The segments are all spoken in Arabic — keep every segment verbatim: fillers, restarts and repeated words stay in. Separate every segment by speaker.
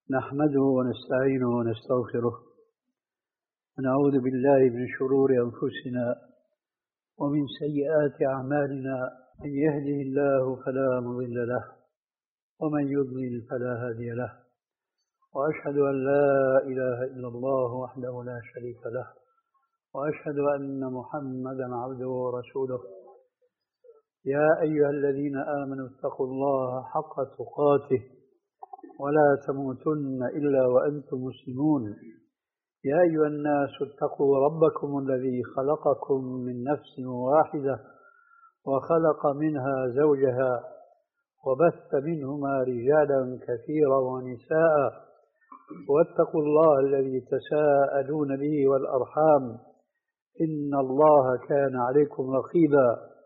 Speaker 1: نحمده ونستعينه ونستغفره ونعوذ بالله من شرور أنفسنا ومن سيئات أعمالنا. من يهده الله فلا مضل له ومن يضلل فلا هادي له، وأشهد أن لا إله إلا الله وحده لا شريك له، وأشهد أن محمدا عبده ورسوله. يا أيها الذين آمنوا اتقوا الله حق تقاته ولا تموتن إلا وأنتم مسلمون. يا أيها الناس اتقوا ربكم الذي خلقكم من نفس واحدة وخلق منها زوجها وبث منهما رجالا كثيرا ونساء، واتقوا الله الذي تساءلون به والأرحام إن الله كان عليكم رقيبا.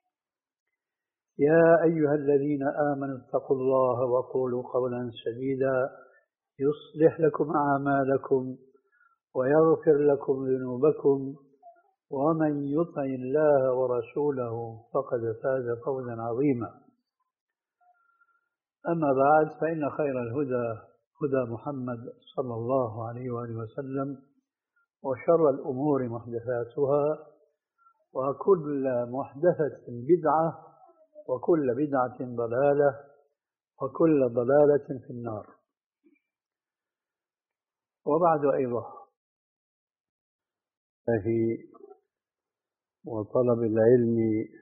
Speaker 1: يا أيها الذين آمنوا اتقوا الله وقولوا قولا سديدا يصلح لكم أعمالكم ويغفر لكم ذنوبكم، ومن يطع الله ورسوله فقد فاز فوزا عظيما. أما بعد، فإن خير الهدى هدى محمد صلى الله عليه وآله وسلم، وشر الأمور محدثاتها، وكل محدثة بدعة، وكل بدعة ضلالة، وكل ضلالة في النار. وبعد أيضا فهي وطلب العلم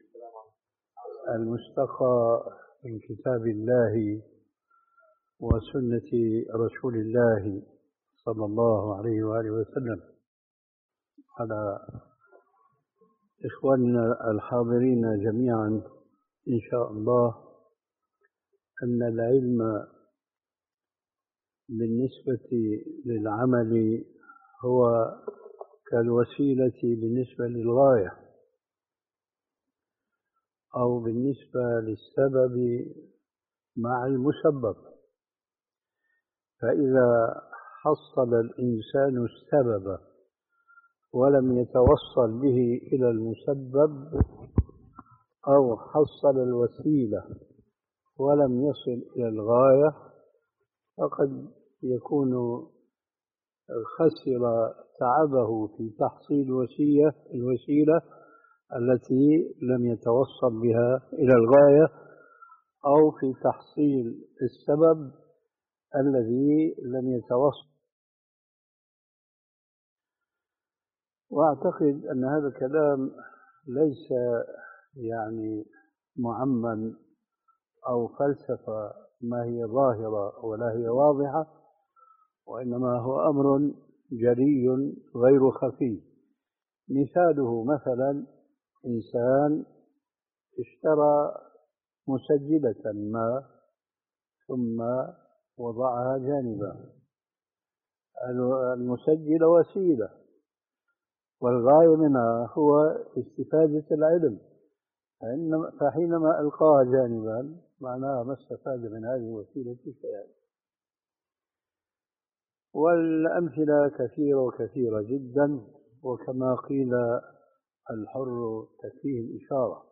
Speaker 1: المستقى من كتاب الله وسنة رسول الله صلى الله عليه وآله وسلم، على إخواننا الحاضرين جميعا إن شاء الله أن العلم بالنسبة للعمل هو كالوسيلة بالنسبة للغاية، أو بالنسبة للسبب مع المسبب. فإذا حصل الإنسان السبب ولم يتوصل به إلى المسبب، أو حصل الوسيلة ولم يصل إلى الغاية، فقد يكون خسر تعبه في تحصيل الوسيلة التي لم يتوصل بها إلى الغاية، أو في تحصيل السبب الذي لم يتوصل. وأعتقد أن هذا الكلام ليس يعني معمم أو فلسفة ما هي ظاهرة ولا هي واضحة، وإنما هو أمر جلي غير خفي. مثاله مثلا إنسان اشترى مسجلة ما ثم وضعها جانبا. المسجل وسيلة، والغاية منها هو استفادة العلم، فحينما ألقاها جانبا معناها ما استفاد من هذه الوسيلة شيئا. والأمثلة كثيرة كثيرة جدا، وكما قيل الحر تكفيه الإشارة.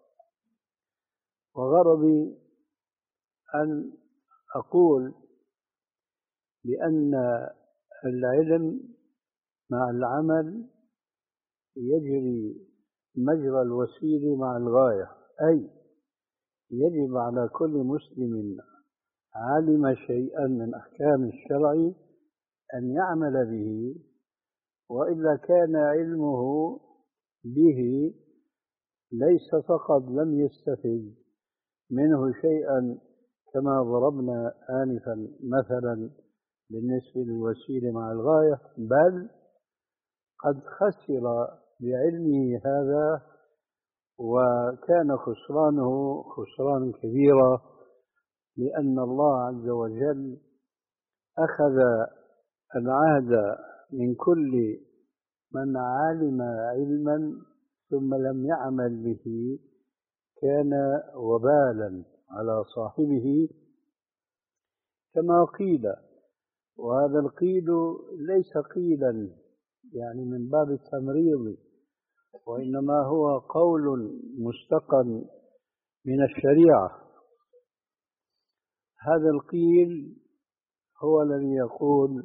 Speaker 1: وغرضي أن أقول بأن العلم مع العمل يجري مجرى الوسيلة مع الغاية، أي يجب على كل مسلم علم شيئا من أحكام الشرع أن يعمل به، وإذا كان علمه به ليس فقط لم يستفد منه شيئا كما ضربنا آنفا مثلا بالنسبة للوسيلة مع الغاية، بل قد خسر بعلمه هذا، وكان خسرانه خسرانا كبيرا، لأن الله عز وجل أخذ العهد من كل من علم علما ثم لم يعمل به، كان وبالا على صاحبه كما قيل. وهذا القيل ليس قيلا يعني من باب التمريض، وإنما هو قول مستقى من الشريعة. هذا القيل
Speaker 2: هو الذي يقول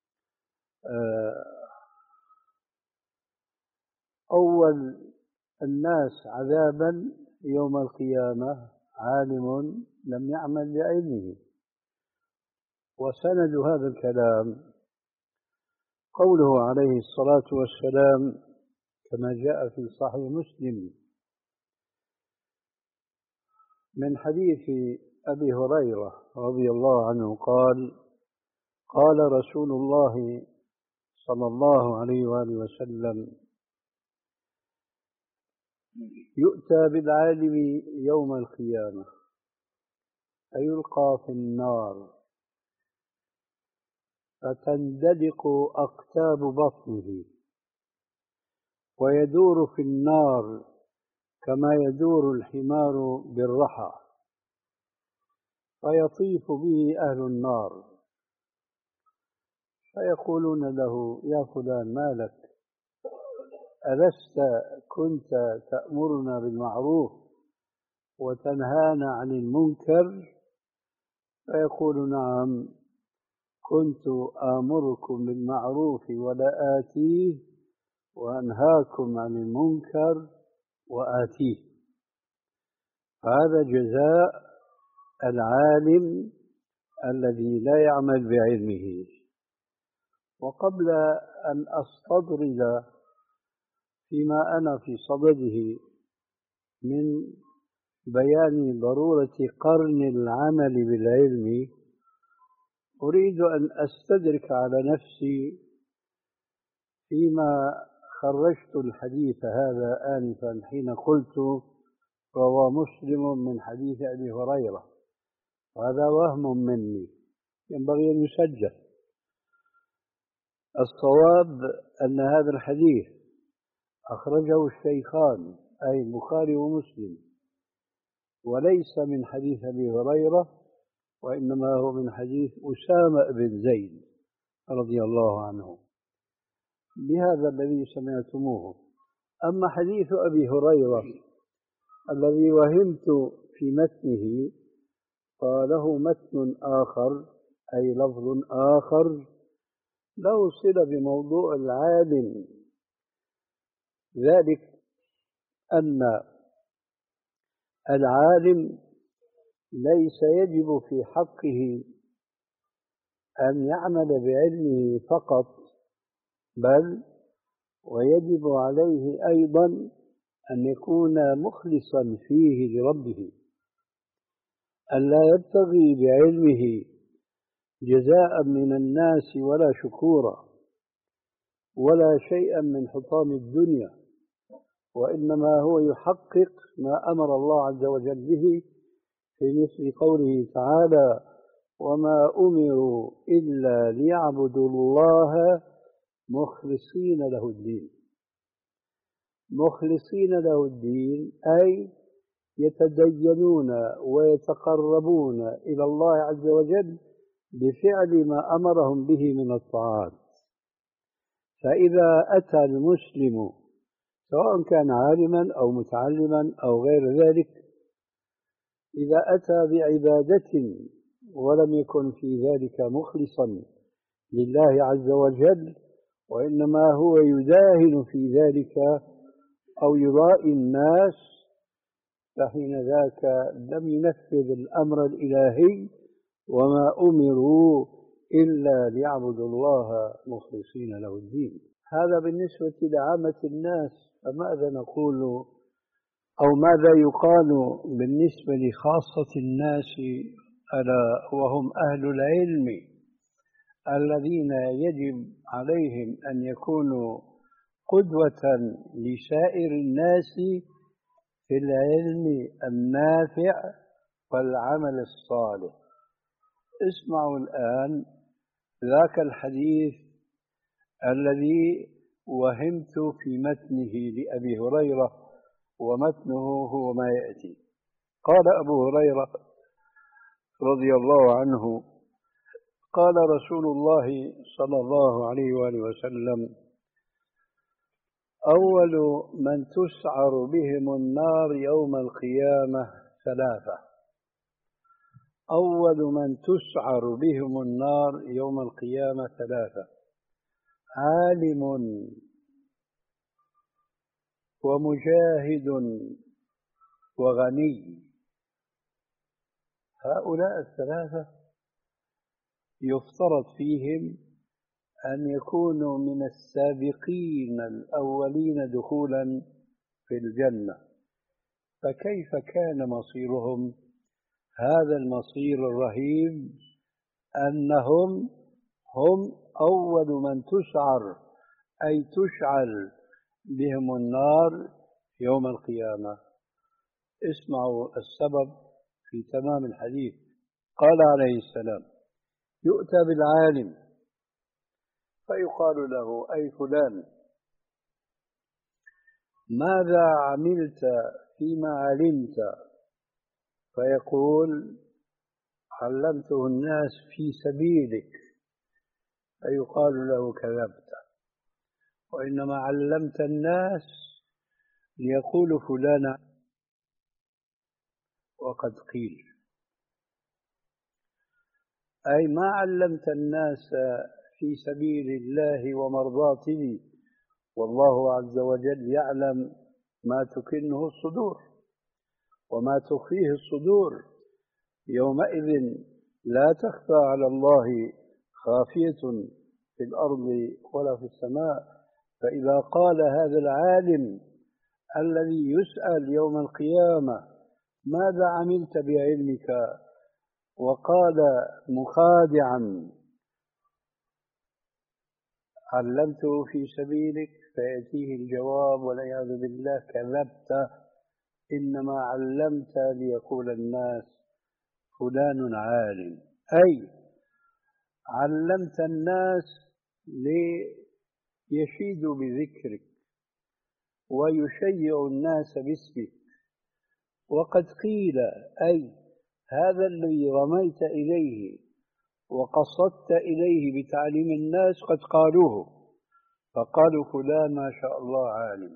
Speaker 2: أول الناس عذابا يوم القيامة عالم لم يعمل بعلمه. وسند هذا الكلام قوله عليه الصلاة والسلام كما جاء في صحيح مسلم من حديث أبي هريرة رضي الله عنه قال: قال رسول الله صلى الله عليه وآله وسلم: يؤتى بالعالم يوم القيامة فيلقى في النار فتندلق أقتاب بطنه ويدور في النار كما يدور الحمار بالرحى، فيطيف به أهل النار فيقولون له: يا فلان ما لك؟ ألست كنت تأمرنا بالمعروف وتنهانا عن المنكر؟ فيقول: نعم، كنت آمركم بالمعروف ولا آتيه وأنهاكم عن المنكر وآتيه. هذا جزاء العالم الذي لا يعمل بعلمه. وقبل أن أستطرد فيما أنا في صدده من بيان ضرورة قرن العمل بالعلم، أريد أن أستدرك على نفسي فيما خرجت الحديث هذا آنفا حين قلت روى مسلم من حديث أبي هريرة، وهذا وهم مني ينبغي أن يسجل. الصواب أن هذا الحديث أخرجه الشيخان أي البخاري ومسلم، وليس من حديث أبي هريرة، وإنما هو من حديث أسامة بن زيد رضي الله عنه بهذا الذي سمعتموه. أما حديث أبي هريرة الذي وهمت في متنه فله متن آخر أي لفظ آخر له صلة بموضوع العالم، ذلك أن العالم ليس يجب في حقه أن يعمل بعلمه فقط، بل ويجب عليه أيضا أن يكون مخلصا فيه لربه، أن لا يبتغي بعلمه جزاء من الناس ولا شكورا ولا شيئا من حطام الدنيا، وإنما هو يحقق ما أمر الله عز وجل به في مثل قوله تعالى: وما أمروا إلا ليعبدوا الله مخلصين له الدين. مخلصين له الدين أي يتدينون ويتقربون إلى الله عز وجل بفعل ما أمرهم به من الطاعات. فإذا أتى المسلم سواء كان عالما أو متعلما أو غير ذلك، إذا أتى بعبادة ولم يكن في ذلك مخلصا لله عز وجل، وإنما هو يداهن في ذلك أو يرائي الناس، فحين ذاك لم ينفذ الأمر الإلهي: وما أمروا إلا ليعبدوا الله مخلصين له الدين. هذا بالنسبة لعامة الناس. فماذا نقول أو ماذا يقال بالنسبة لخاصة الناس ألا وهم أهل العلم الذين يجب عليهم أن يكونوا قدوة لسائر الناس في العلم النافع والعمل الصالح؟ اسمعوا الآن ذاك الحديث الذي وهمت في متنه لأبي هريرة، ومتنه هو ما يأتي. قال أبو هريرة رضي الله عنه: قال رسول الله صلى الله عليه وآله وسلم: أول من تسعر بهم النار يوم القيامة ثلاثة: أول من تسعر بهم النار يوم القيامة ثلاثة: عالم ومجاهد وغني. هؤلاء الثلاثة يفترض فيهم أن يكونوا من السابقين الأولين دخولا في الجنة، فكيف كان مصيرهم؟ هذا المصير الرهيب أنهم هم أول من تسعر أي تشعل بهم النار يوم القيامة. اسمعوا السبب في تمام الحديث. قال عليه السلام: يؤتى بالعالم فيقال له: أي فلان، ماذا عملت فيما علمت؟ فيقول: علمته الناس في سبيلك. فيقال له: كذبت، وإنما علمت الناس ليقولوا فلان وقد قيل، أي ما علمت الناس في سبيل الله ومرضاته، والله عز وجل يعلم ما تكنه الصدور وما تخفيه الصدور. يومئذ لا تخفى على الله خافية في الأرض ولا في السماء. فإذا قال هذا العالم الذي يسأل يوم القيامة: ماذا عملت بعلمك؟ وقال مخادعا: علمته في سبيلك، فيأتيه الجواب والعياذ بالله: كذبت، إنما علمت ليقول الناس فلان عالم، أي علمت الناس ليشيدوا بذكرك ويشيع الناس باسمك. وقد قيل، أي هذا الذي رميت إليه وقصدت إليه بتعليم الناس قد قالوه، فقالوا فلان ما شاء الله عالم.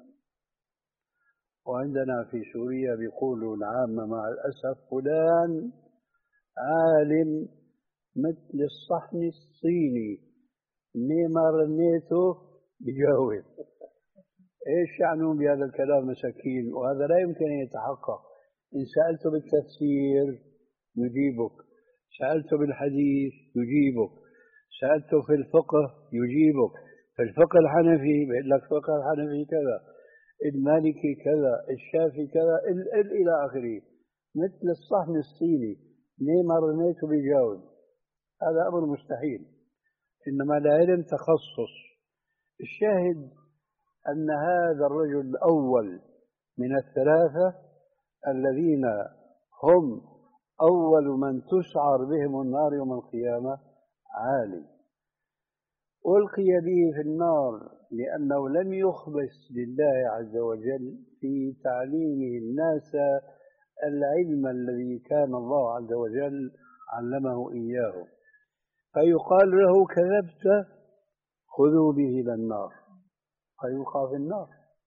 Speaker 2: وعندنا في سوريا بيقولوا العامة مع الأسف: فلان عالم مثل الصحن الصيني، نيما رنيته بجاوب. ايش يعنون بهذا الكلام مساكين؟ وهذا لا يمكن ان يتحقق. ان سألته بالتفسير يجيبك، سألته بالحديث يجيبك، سألته في الفقه يجيبك. في الفقه الحنفي بيقول لك فقه الحنفي كذا، المالكي كذا، الشافعي كذا، ال ال الى اخره. مثل الصحن الصيني، نيما رميته بيجاوب. هذا امر مستحيل، انما العلم تخصص. الشاهد ان هذا الرجل الاول من الثلاثه الذين هم اول من تسعر بهم النار يوم القيامه عالم، ألقي به في النار لأنه لم يخلص لله عز وجل في تعليمه الناس العلم الذي كان الله عز وجل علمه إياه. فيقال له: كذبت، خذوا به إلى النار، فيلقى في النار.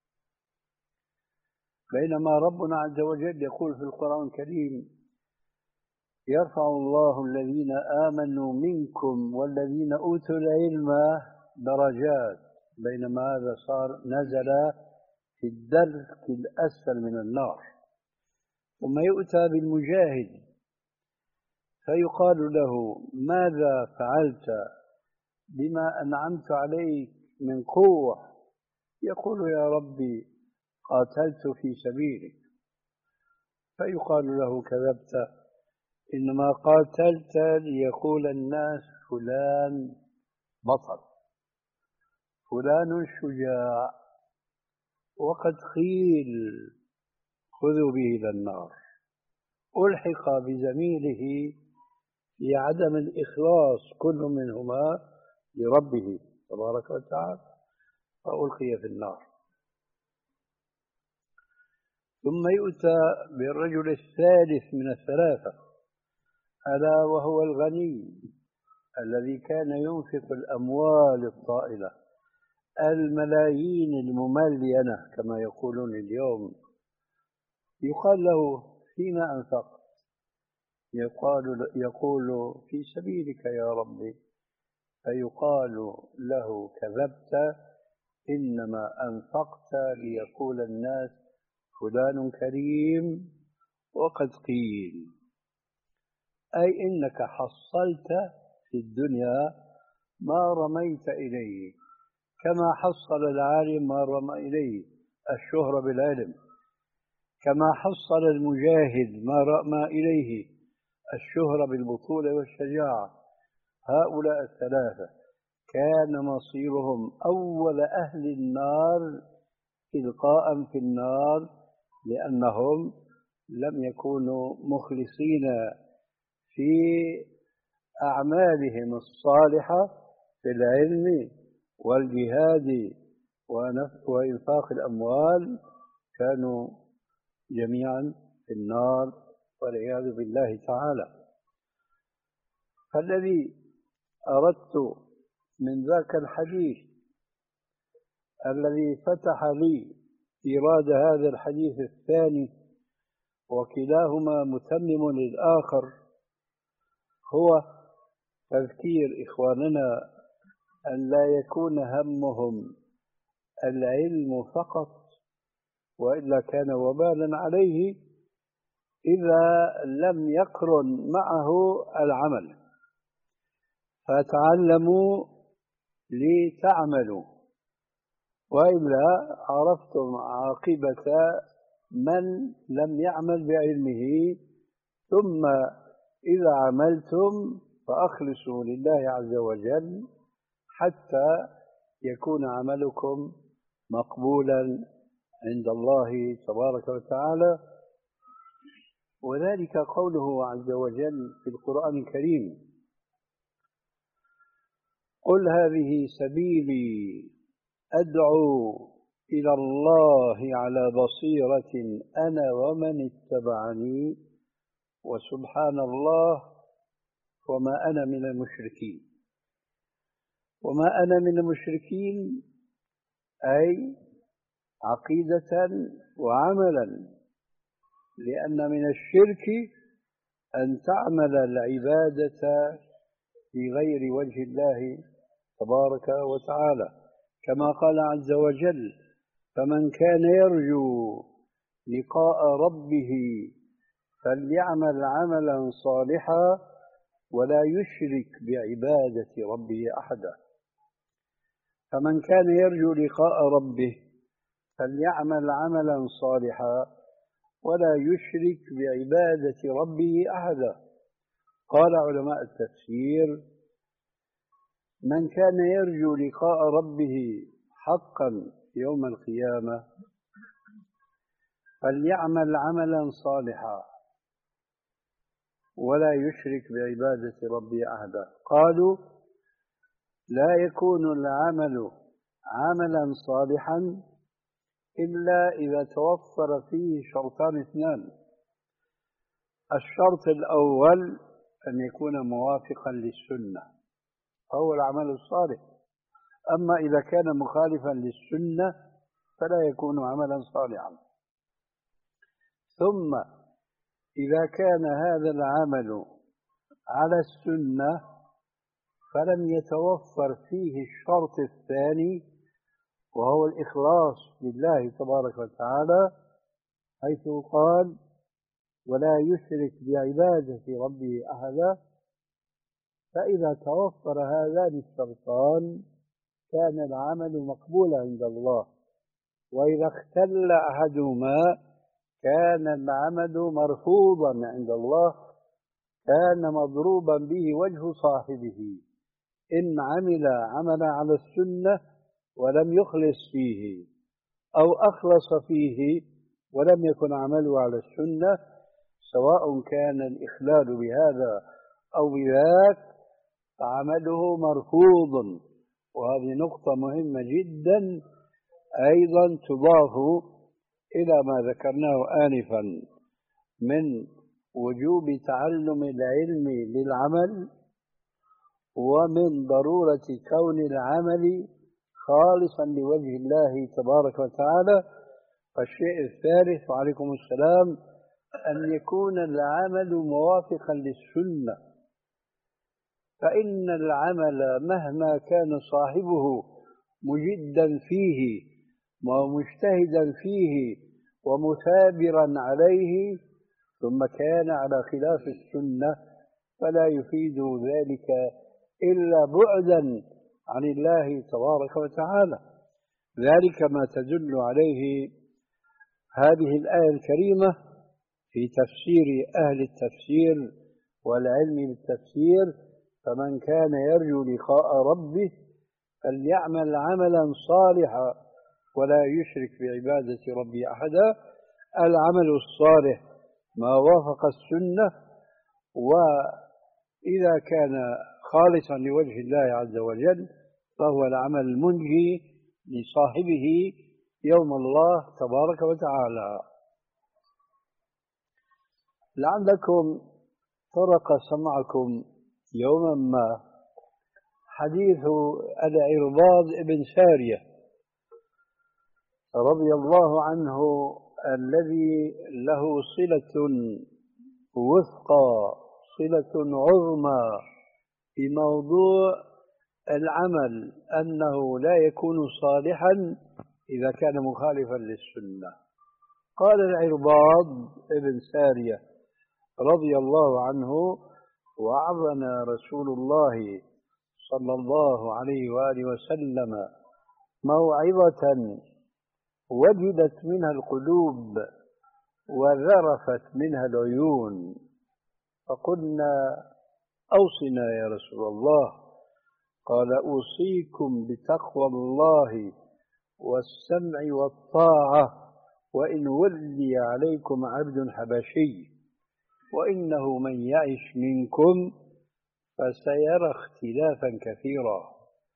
Speaker 2: بينما ربنا عز وجل يقول في القرآن الكريم: يرفع الله الذين آمنوا منكم والذين أوتوا العلم درجات، بينما هذا صار نزل في الدرك الأسفل من النار. ثم يؤتى بالمجاهد فيقال له: ماذا فعلت بما أنعمت عليك من قوة؟ يقول: يا ربي قاتلت في سبيلك. فيقال له: كذبت، إنما قاتلت ليقول الناس فلان بطل، فلان شجاع، وقد قيل خذوا به إلى النار. ألحق بزميله في عدم الإخلاص كل منهما لربه تبارك وتعالى، فألقي في النار. ثم يؤتى بالرجل الثالث من الثلاثة، ألا وهو الغني الذي كان ينفق الأموال الطائلة، الملايين المملينة كما يقولون اليوم. يقال له: فيما أنفقت؟ يقال يقول في سبيلك يا ربي، فيقال له كذبت، إنما أنفقت ليقول الناس فلان كريم وقد قيل، أي إنك حصلت في الدنيا ما رميت إليه، كما حصل العالم ما رمى إليه الشهرة بالعلم، كما حصل المجاهد ما رمى إليه الشهرة بالبطولة والشجاعة. هؤلاء الثلاثة كان مصيرهم أول أهل النار إلقاء في النار، لأنهم لم يكونوا مخلصين في أعمالهم الصالحة في العلم والجهاد وإنفاق الأموال، كانوا جميعا في النار والعياذ بالله تعالى. فالذي أردت من ذاك الحديث الذي فتح لي إيراد هذا الحديث الثاني وكلاهما متمم للآخر هو تذكير إخواننا أن لا يكون همهم العلم فقط، وإلا كان وبالا عليه إذا لم يقرن معه العمل. فتعلموا لتعملوا، وإلا عرفتم عاقبة من لم يعمل بعلمه. ثم إذا عملتم فأخلصوا لله عز وجل حتى يكون عملكم مقبولا عند الله تبارك وتعالى. وذلك قوله عز وجل في القرآن الكريم: قل هذه سبيلي أدعو إلى الله على بصيرة أنا ومن اتبعني وسبحان الله وما أنا من المشركين. وما أنا من المشركين أي عقيدة وعملا، لأن من الشرك أن تعمل العبادة في غير وجه الله تبارك وتعالى، كما قال عز وجل: فمن كان يرجو لقاء ربه فليعمل عملا صالحا ولا يشرك بعبادة ربه أحدا. فمن كان يرجو لقاء ربه فليعمل عملا صالحا ولا يشرك بعبادة ربه أحدا. قال علماء التفسير: من كان يرجو لقاء ربه حقا يوم القيامة فليعمل عملا صالحا ولا يشرك بعبادة ربه أحدا. قالوا: لا يكون العمل عملا صالحا إلا إذا توفر فيه شرطان اثنان: الشرط الأول أن يكون موافقا للسنة فهو العمل الصالح، أما إذا كان مخالفا للسنة فلا يكون عملا صالحا. ثم إذا كان هذا العمل على السنة فلم يتوفر فيه الشرط الثاني وهو الإخلاص لله تبارك وتعالى، حيث قال: ولا يشرك بعبادة ربه أحدا. فإذا توفر هذان الشرطان كان العمل مقبولا عند الله، وإذا اختل أحدهما كان العمل مرفوضا عند الله، كان مضروبا به وجه صاحبه إن عمل عملا على السنة ولم يخلص فيه، أو أخلص فيه ولم يكن عمله على السنة، سواء كان الإخلال بهذا أو بذاك فعمله مرفوض. وهذه نقطة مهمة جدا أيضا تضاف إلى ما ذكرناه آنفا من وجوب تعلم العلم للعمل، ومن ضرورة كون العمل خالصا لوجه الله تبارك وتعالى. فالشيء الثالث، وعليكم السلام، أن يكون العمل موافقا للسنة، فإن العمل مهما كان صاحبه مجدا فيه ومجتهدا فيه ومثابرا عليه ثم كان على خلاف السنة فلا يفيد ذلك إلا بعدا عن الله تبارك وتعالى. ذلك ما تدل عليه هذه الآية الكريمة في تفسير أهل التفسير والعلم بالتفسير: فمن كان يرجو لقاء ربه فليعمل عملا صالحا ولا يشرك بعبادة ربه أحدا. العمل الصالح ما وافق السنة، وإذا كان خالصا لوجه الله عز وجل فهو العمل المنجي لصاحبه يوم الله تبارك وتعالى. لعلكم طرق سمعكم يوما ما حديث العرباض بن سارية رضي الله عنه الذي له صلة وثقى، صلة عظمى في موضوع العمل، أنه لا يكون صالحا إذا كان مخالفا للسنة. قال العرباض بن سارية رضي الله عنه: وعظنا رسول الله صلى الله عليه وآله وسلم موعظة وجدت منها القلوب وذرفت منها العيون، فقلنا: أوصنا يا رسول الله. قال: أوصيكم بتقوى الله والسمع والطاعة وإن ولي عليكم عبد حبشي، وإنه من يعش منكم فسيرى اختلافا كثيرا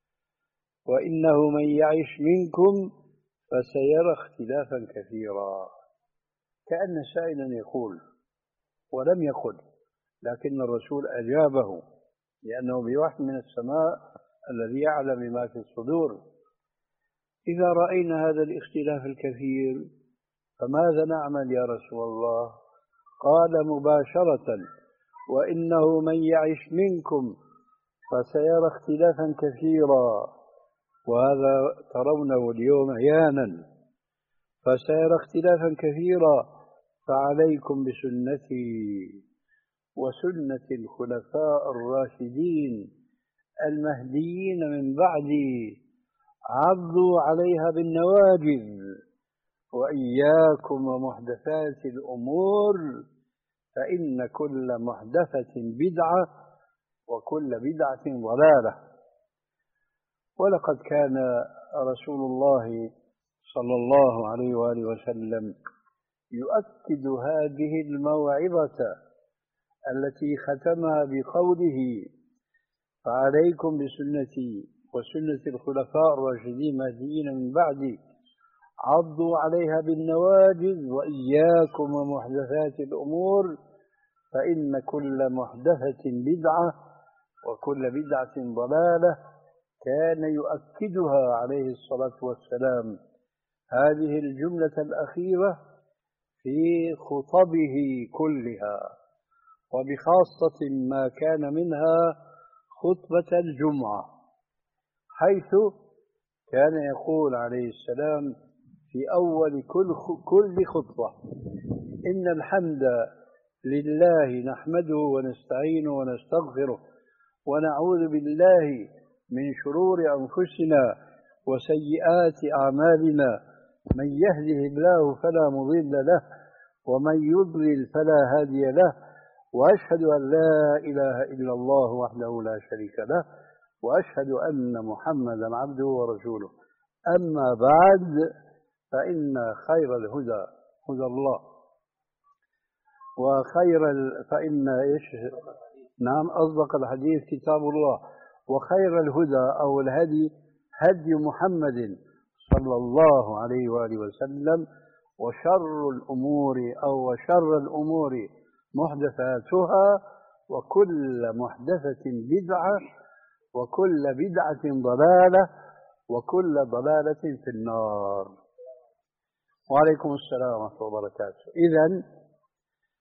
Speaker 2: وإنه من يعش منكم فسيرى اختلافا كثيرا. كأن سائلا يقول ولم يقل، لكن الرسول أجابه لأنه بوحي من السماء الذي يعلم ما في الصدور: إذا رأينا هذا الاختلاف الكثير فماذا نعمل يا رسول الله؟ قال مباشرة: وإنه من يعش منكم فسيرى اختلافا كثيرا، وهذا ترونه اليوم عيانا، فسيرى اختلافا كثيرا، فعليكم بسنتي وسنة الخلفاء الراشدين المهديين من بعدي، عضوا عليها بالنواجذ، وإياكم ومحدثات الأمور، فإن كل محدثة بدعة وكل بدعة ضلالة. ولقد كان رسول الله صلى الله عليه وآله وسلم يؤكد هذه الموعظة التي ختمها بقوله: فعليكم بسنتي وسنة الخلفاء الراشدين المهديين من بعدي، عضوا عليها بالنواجذ، وإياكم ومحدثات الأمور، فإن كل محدثة بدعة وكل بدعة ضلالة. كان يؤكدها عليه الصلاة والسلام هذه الجملة الأخيرة في خطبه كلها، وبخاصة ما كان منها خطبة الجمعة، حيث كان يقول عليه السلام في أول كل كل خطبة: إن الحمد لله نحمده ونستعينه ونستغفره ونعوذ بالله من شرور أنفسنا وسيئات أعمالنا، من يهده الله فلا مضل له ومن يضلل فلا هادي له، وأشهد أن لا إله إلا الله وحده لا شريك له، وأشهد أن محمدا عبده ورسوله. أما بعد، فإن خير الهدى هدى الله، وخير ال... فإن إيش نعم أصدق الحديث كتاب الله، وخير الهدى أو الهدي هدي محمد صلى الله عليه وآله وسلم، وشر الأمور أو وشر الأمور محدثاتها، وكل محدثة بدعة وكل بدعة ضلالة وكل ضلالة في النار. وعليكم السلام ورحمة الله وبركاته. إذن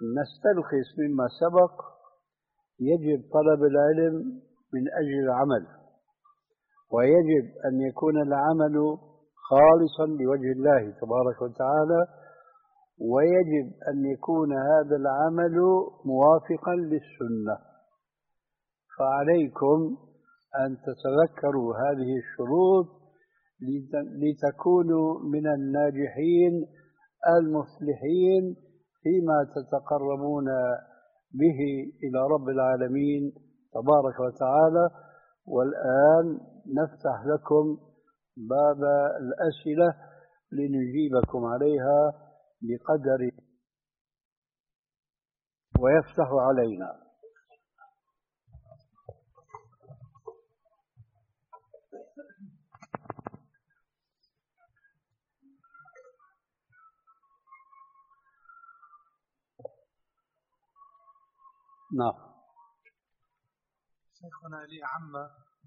Speaker 2: نستلخص مما سبق يجب طلب العلم من أجل العمل، ويجب أن يكون العمل خالصا لوجه الله تبارك وتعالى، ويجب أن يكون هذا العمل موافقا للسنة. فعليكم أن تتذكروا هذه الشروط لتكونوا من الناجحين المفلحين فيما تتقربون به إلى رب العالمين تبارك وتعالى. والآن نفتح لكم باب الأسئلة لنجيبكم عليها بقدر ويفتح علينا. نعم.
Speaker 3: شيخنا لي عمة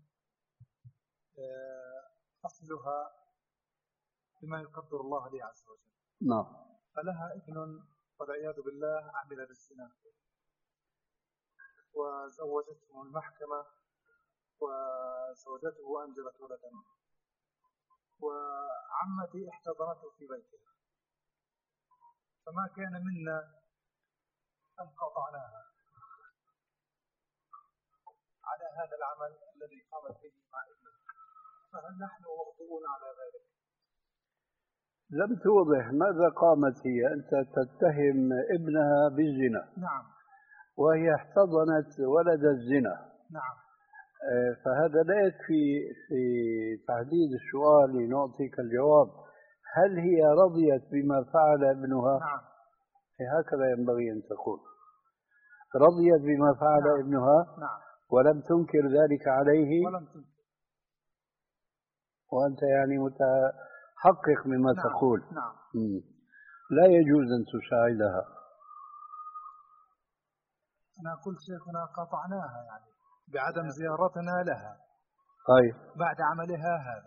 Speaker 3: أصلها بما يقدر الله لي عز وجل.
Speaker 2: نعم.
Speaker 3: فلها ابن والعياذ بالله عمل بالزنا، وزوجته المحكمة وزوجته أنجبت ولدا، وعمتي احتضنته في بيتها، فما كان منا أن قطعناها على هذا العمل الذي قامت به مع ابنها، فهل نحن مخطئون على ذلك؟
Speaker 2: لم توضح ماذا قامت هي. أنت تتهم ابنها بالزنا.
Speaker 3: نعم.
Speaker 2: وهي احتضنت ولد الزنا.
Speaker 3: نعم.
Speaker 2: فهذا لا يكفي في تحديد السؤال لنعطيك الجواب. هل هي رضيت بما فعل ابنها؟
Speaker 3: نعم.
Speaker 2: هكذا ينبغي أن تقول. رضيت بما فعل
Speaker 3: نعم.
Speaker 2: ابنها.
Speaker 3: نعم.
Speaker 2: ولم تنكر ذلك عليه.
Speaker 3: ولم تنكر.
Speaker 2: وأنت يعني متحقق مما
Speaker 3: نعم.
Speaker 2: تقول.
Speaker 3: نعم.
Speaker 2: م. لا يجوز أن تساعدها.
Speaker 3: أنا قلت شيخنا قطعناها يعني بعدم زيارتنا لها.
Speaker 2: طيب.
Speaker 3: بعد عملها هذا.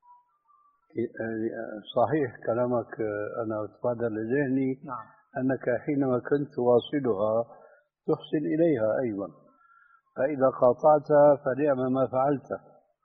Speaker 2: صحيح كلامك. أنا أتبادر لذهني.
Speaker 3: نعم.
Speaker 2: أنك حينما كنت واصلها تحسن إليها أيضا، فإذا قاطعتها فنعم ما فعلت.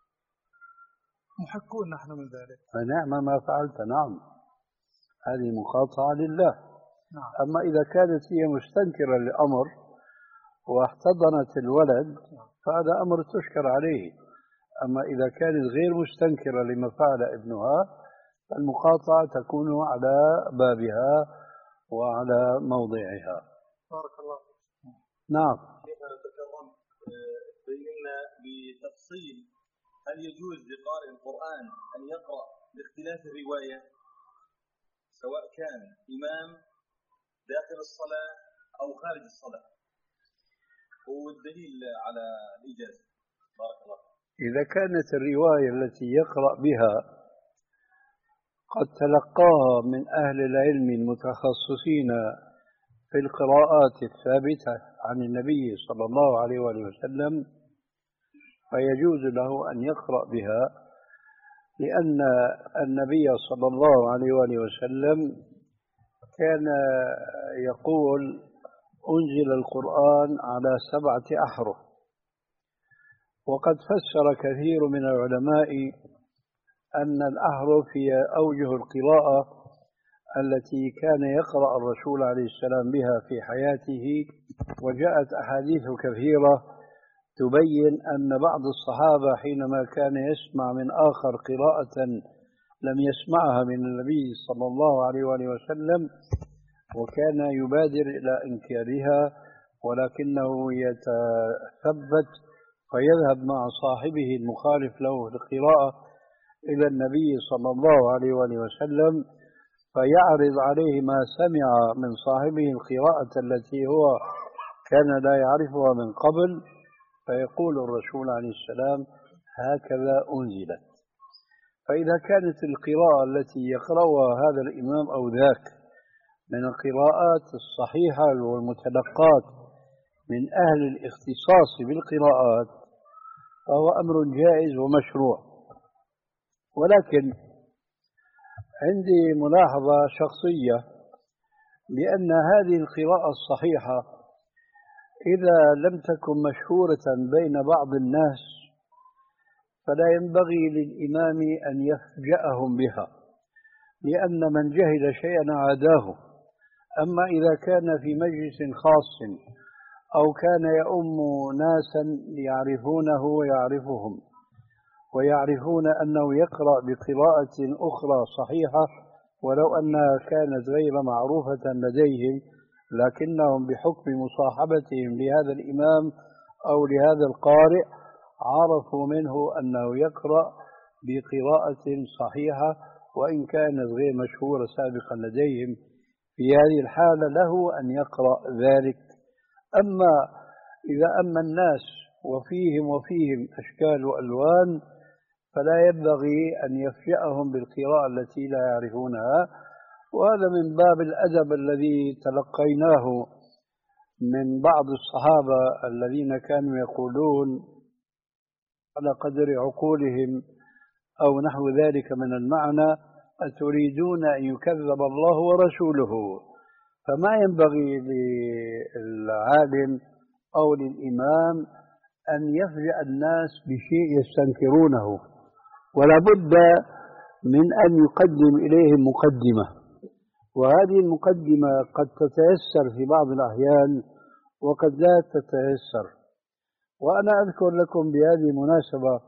Speaker 3: محقون نحن من ذلك.
Speaker 2: فنعم ما فعلت. نعم، هذه مقاطعة لله.
Speaker 3: نعم.
Speaker 2: أما إذا كانت هي مستنكرة للأمر واحتضنت الولد فهذا أمر تشكر عليه. أما إذا كانت غير مستنكرة لما فعل ابنها فالمقاطعة تكون على بابها وعلى موضعها.
Speaker 3: بارك الله فيك.
Speaker 2: نعم.
Speaker 4: كيف تكرمت بينا بتفصيل هل يجوز لقارئ القرآن أن يقرأ باختلاف الرواية سواء كان إمام داخل الصلاة أو خارج الصلاة، والدليل على الإجازة؟ بارك الله.
Speaker 2: إذا كانت الرواية التي يقرأ بها قد تلقاها من أهل العلم المتخصصين في القراءات الثابتة عن النبي صلى الله عليه وسلم فيجوز له أن يقرأ بها، لأن النبي صلى الله عليه وسلم كان يقول أنزل القرآن على سبعة أحرف. وقد فسر كثير من العلماء أن الأحرف هي أوجه القراءة التي كان يقرأ الرسول عليه السلام بها في حياته. وجاءت أحاديث كثيرة تبين أن بعض الصحابة حينما كان يسمع من آخر قراءة لم يسمعها من النبي صلى الله عليه وسلم وكان يبادر إلى إنكارها، ولكنه يتثبت فيذهب مع صاحبه المخالف له القراءة إلى النبي صلى الله عليه وسلم فيعرض عليه ما سمع من صاحبه القراءة التي هو كان لا يعرفها من قبل، فيقول الرسول عليه السلام هكذا أنزلت. فإذا كانت القراءة التي يقرأها هذا الإمام أو ذاك من القراءات الصحيحة والمتلقات من أهل الاختصاص بالقراءات فهو أمر جائز ومشروع. ولكن عندي ملاحظة شخصية، لأن هذه القراءة الصحيحة إذا لم تكن مشهورة بين بعض الناس فلا ينبغي للإمام أن يفجأهم بها، لأن من جهل شيئا عاداه. أما إذا كان في مجلس خاص أو كان يؤم ناسا يعرفونه ويعرفهم ويعرفون أنه يقرأ بقراءة أخرى صحيحة ولو أنها كانت غير معروفة لديهم، لكنهم بحكم مصاحبتهم لهذا الإمام أو لهذا القارئ عرفوا منه أنه يقرأ بقراءة صحيحة وإن كانت غير مشهورة سابقا لديهم. في هذه الحالة له أن يقرأ ذلك. أما إذا أما الناس وفيهم وفيهم أشكال وألوان فلا ينبغي أن يفجأهم بالقراءة التي لا يعرفونها، وهذا من باب الأدب الذي تلقيناه من بعض الصحابة الذين كانوا يقولون على قدر عقولهم أو نحو ذلك من المعنى: أتريدون أن يكذب الله ورسوله؟ فما ينبغي للعالم أو للإمام أن يفجأ الناس بشيء يستنكرونه، ولا بد من أن يقدم إليهم مقدمة، وهذه المقدمة قد تتيسر في بعض الأحيان وقد لا تتيسر. وأنا أذكر لكم بهذه المناسبة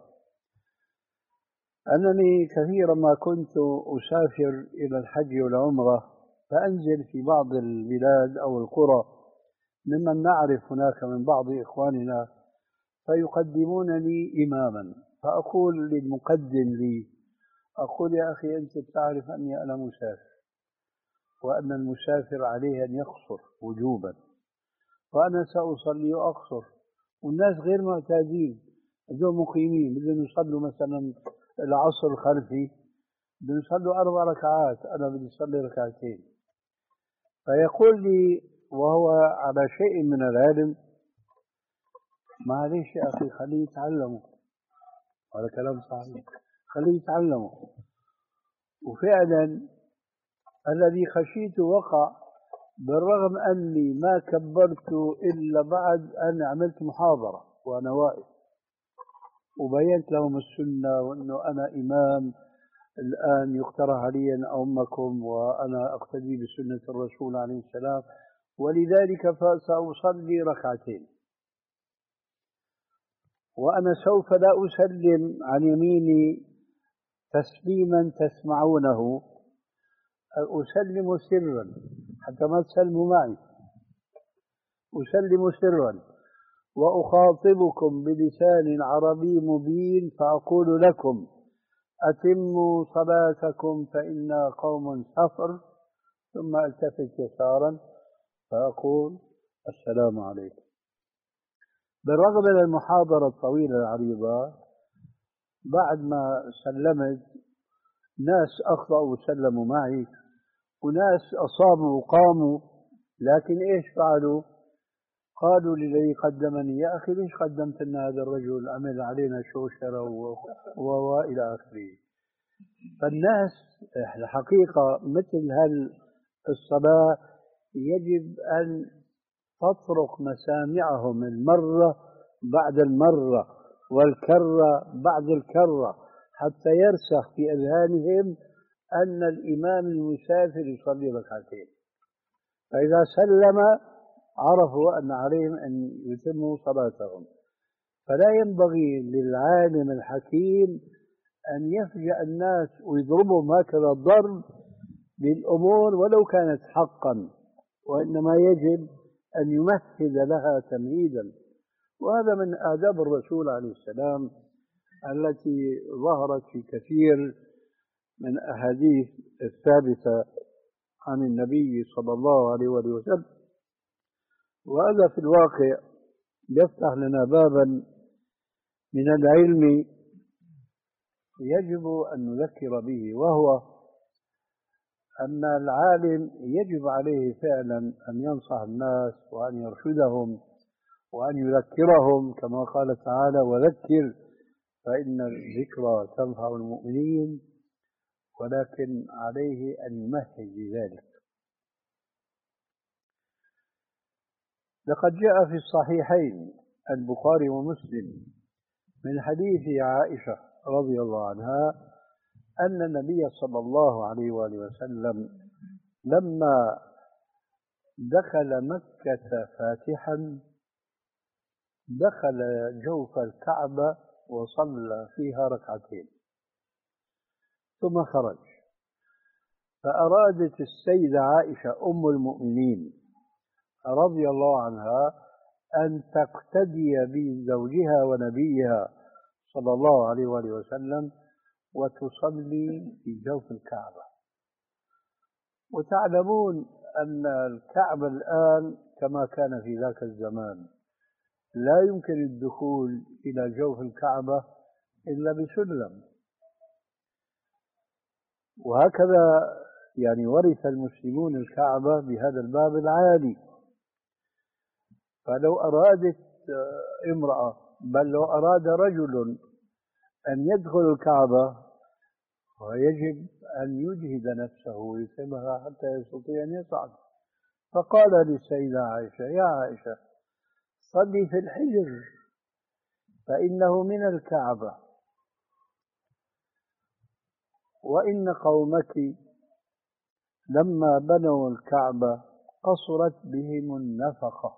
Speaker 2: أنني كثيرا ما كنت أسافر إلى الحج والعمرة فأنزل في بعض البلاد أو القرى ممن نعرف هناك من بعض إخواننا فيقدمونني إماما، فأقول للمقدم لي: أقول يا أخي أنت تعرف أني أنا مسافر وأن المسافر عليه أن يقصر وجوبا، وأنا سأصلي وأقصر، والناس غير معتادين، هذول مقيمين بدهم يصلوا مثلا العصر خلفي بدهم يصلوا أربع ركعات، أنا بدي أصلي ركعتين. فيقول لي وهو على شيء من العلم: معلش يا أخي خليه يتعلموا. هذا كلام صحيح، خليه يتعلموا. وفعلا الذي خشيت وقع، بالرغم أني ما كبرت إلا بعد أن عملت محاضرة وأنا واقف وبينت لهم السنة وأنه أنا إمام الآن يقترح علي أن أمكم وأنا أقتدي بسنة الرسول عليه السلام، ولذلك فسأصلي ركعتين، وأنا سوف لا أسلم عن يميني تسليما تسمعونه، أسلم سرا حتى ما تسلموا معي، أسلم سرا وأخاطبكم بلسان عربي مبين، فأقول لكم: أتموا صلاتكم فإنا قوم سفر، ثم التفت يسارا فأقول: السلام عليكم. بالرغم من المحاضرة الطويلة العريضة بعد ما سلمت ناس أخطأوا وسلموا معي وناس أصابوا وقاموا، لكن إيش فعلوا؟ قالوا للذي قدمني: يا أخي ليش قدمت لنا هذا الرجل، عمل علينا شوشرة وإلى آخره. فالناس الحقيقة مثل هالصلاة يجب أن تطرق مسامعهم المرة بعد المرة والكرة بعد الكرة حتى يرسخ في أذهانهم أن الإمام المسافر يصلي ركعتين، فإذا سلم عرفوا أن عليهم أن يتموا صلاتهم. فلا ينبغي للعالم الحكيم أن يفجأ الناس ويضربهم هكذا الضرب بالأمور ولو كانت حقا، وإنما يجب أن يمهد لها تمهيدا. وهذا من آداب الرسول عليه السلام التي ظهرت في كثير من الأحاديث الثابتة عن النبي صلى الله عليه وسلم. وهذا في الواقع يفتح لنا بابا من العلم يجب أن نذكر به، وهو أن العالم يجب عليه فعلا أن ينصح الناس وأن يرشدهم وأن يذكرهم، كما قال تعالى: وذكر فإن الذكرى تنفع المؤمنين، ولكن عليه أن يمهد لذلك. لقد جاء في الصحيحين البخاري ومسلم من حديث عائشة رضي الله عنها أن النبي صلى الله عليه وآله وسلم لما دخل مكة فاتحا دخل جوف الكعبة وصلى فيها ركعتين ثم خرج، فأرادت السيدة عائشة أم المؤمنين رضي الله عنها أن تقتدي بزوجها ونبيها صلى الله عليه وآله وسلم وتصلي في جوف الكعبة. وتعلمون أن الكعبة الآن كما كان في ذاك الزمان لا يمكن الدخول إلى جوف الكعبة إلا بسلم، وهكذا يعني ورث المسلمون الكعبة بهذا الباب العالي. فلو أرادت امرأة بل لو أراد رجل أن يدخل الكعبة ويجب أن يجهد نفسه ويتعبها حتى يستطيع أن يصعد. فقال للسيدة عائشة: يا عائشة صلي في الحجر فإنه من الكعبة، وإن قومك لما بنوا الكعبة قصرت بهم النفقة،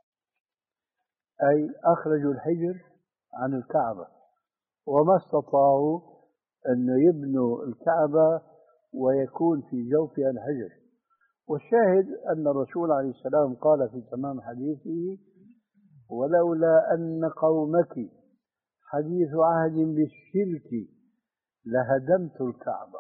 Speaker 2: أي أخرجوا الحجر عن الكعبة وما استطاعوا أن يبنوا الكعبة ويكون في جوفها الحجر. والشاهد أن الرسول عليه السلام قال في تمام حديثه: ولولا أن قومك حديث عهد بالشرك لهدمت الكعبة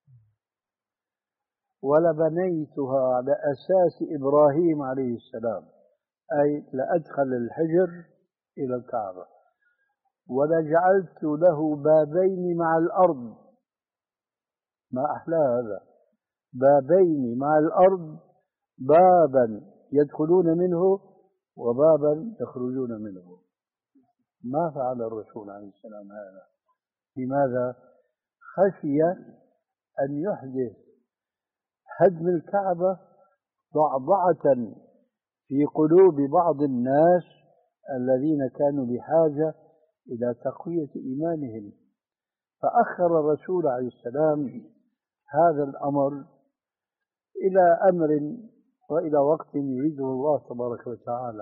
Speaker 2: ولبنيتها على أساس إبراهيم عليه السلام، أي لأدخل الحجر إلى الكعبة ولجعلت له بابين مع الأرض. ما أحلى هذا، بابين مع الأرض، بابا يدخلون منه وبابا يخرجون منه. ما فعل الرسول عليه السلام هذا؟ لماذا؟ خشي أن يحدث هدم الكعبة ضعضعة في قلوب بعض الناس الذين كانوا بحاجة إلى تقوية إيمانهم، فأخر الرسول عليه السلام هذا الأمر إلى أمر وإلى وقت يريده الله تبارك وتعالى.